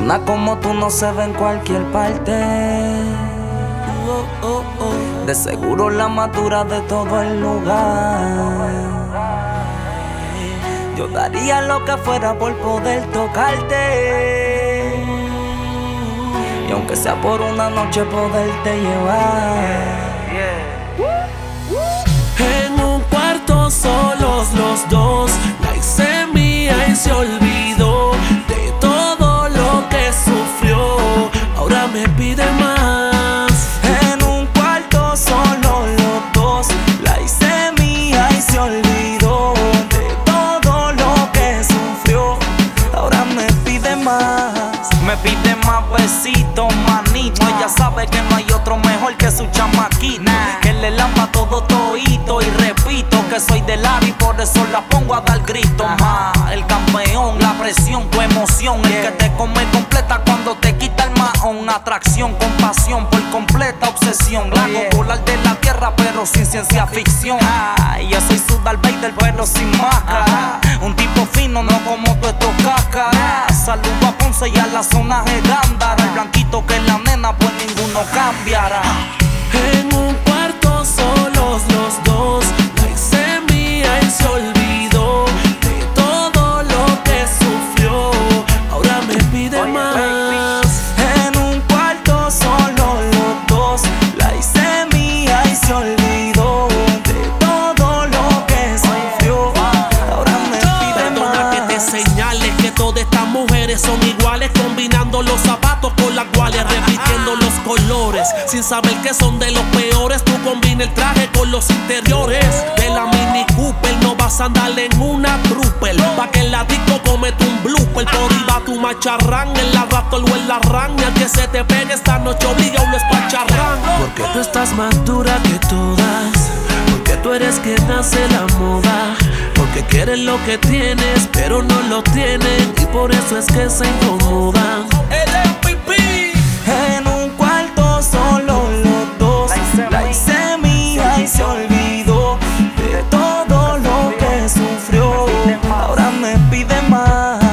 Una como tú no se ve en cualquier parte. De seguro la más dura de todo el lugar. Yo daría lo que fuera por poder tocarte, y aunque sea por una noche poderte llevar. En un cuarto solos los dos, la hice mía y se olvidó de todo lo que sufrió. Ahora me pide más. En un cuarto solo los dos, la hice mía y se olvidó de todo lo que sufrió. Ahora me pide más. Me pide más besitos, manito. Ella sabe que no hay otro mejor que su chamaquito, que le lamba todo toito. Y repito que soy del área y por eso la pongo a dar grito. Más el campeón, la presión, tu emoción, el que te come completa cuando te quita el mahón. Atracción, compasión, por completa obsesión. La hago volar de la tierra pero sin ciencia ficción. Yo soy su Darth Vader pero sin máscara. Un tipo fino, no como tú estos cáscaras. Saludo a Ponce y a la zona de Gándara. El blanquito que es la nena pues ninguno cambiará. En un cuarto solos los dos, la hice mía y se olvidó de todo lo que sufrió. Ahora me pide más. En un cuarto solo los dos, la hice mía y se olvidó de todo lo que sufrió. Ahora me pide Perdona más. que te señale que todas estas mujeres son iguales, combinando los zapatos con las cuales, repitiendo los colores, sin saber que son de los peores. Tú combina el traje con los interiores de la Mini Cooper. No vas a andar en una Trooper, pa' que en la disco comete un blooper. Por ahí va tu macharrán, en la Raptor o en la Ram. Y al que se te pegue esta noche obliga uno es pacharrán. Porque tú estás más dura que todas, porque tú eres quien hace la moda, porque quieres lo que tienes pero no lo tienen, y por eso es que se incomodan. El MVP. En un cuarto solo los dos, la hice mía y se olvidó de todo lo que sufrió. Ahora me pide más.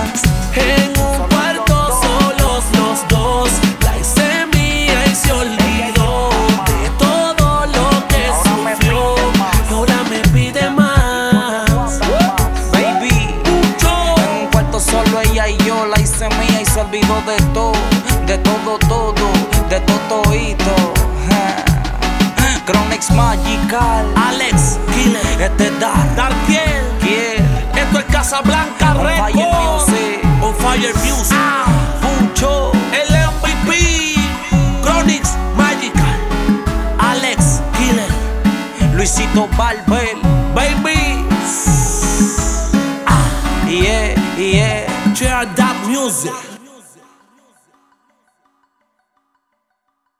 En un cuarto solos los dos, la hice mía y se olvidó de todo lo que sufrió. Ahora me pide más. Baby, en un cuarto solo ella y yo, la hice mía y se olvidó de todo, de todo, de todito. Chronix Magical, Alex Killer, este es Darkiel. Esto es Casablanca Records. On Fire Music. Puncho, El MVP. Chronix Magical. Alex Killer. Luisito Barber, Baby. yeah. Share that music.